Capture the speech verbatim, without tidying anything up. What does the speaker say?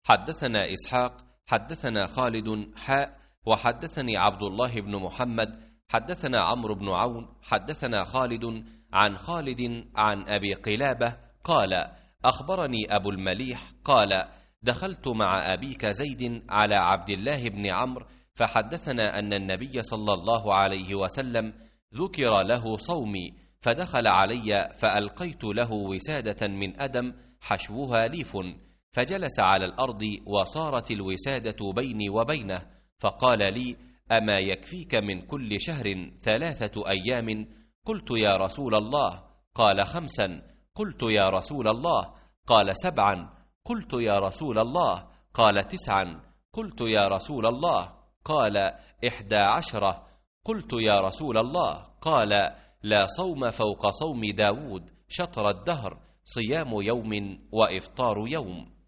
حدثنا إسحاق حدثنا خالد حاء وحدثني عبد الله بن محمد حدثنا عمرو بن عون حدثنا خالد عن خالد عن أبي قلابة قال أخبرني أبو المليح قال دخلت مع أبيك زيد على عبد الله بن عمرو فحدثنا أن النبي صلى الله عليه وسلم ذكر له صومي، فدخل علي فألقيت له وسادة من أدم حشوها ليف، فجلس على الأرض وصارت الوسادة بيني وبينه، فقال لي أما يكفيك من كل شهر ثلاثة أيام؟ قلت يا رسول الله. قال خمسا. قلت يا رسول الله. قال سبعا. قلت يا رسول الله. قال تسعا. قلت يا رسول الله. قال إحدى عشرة. قلت يا رسول الله. قال لا صوم فوق صوم داود شطر الدهر، صيام يوم وإفطار يوم.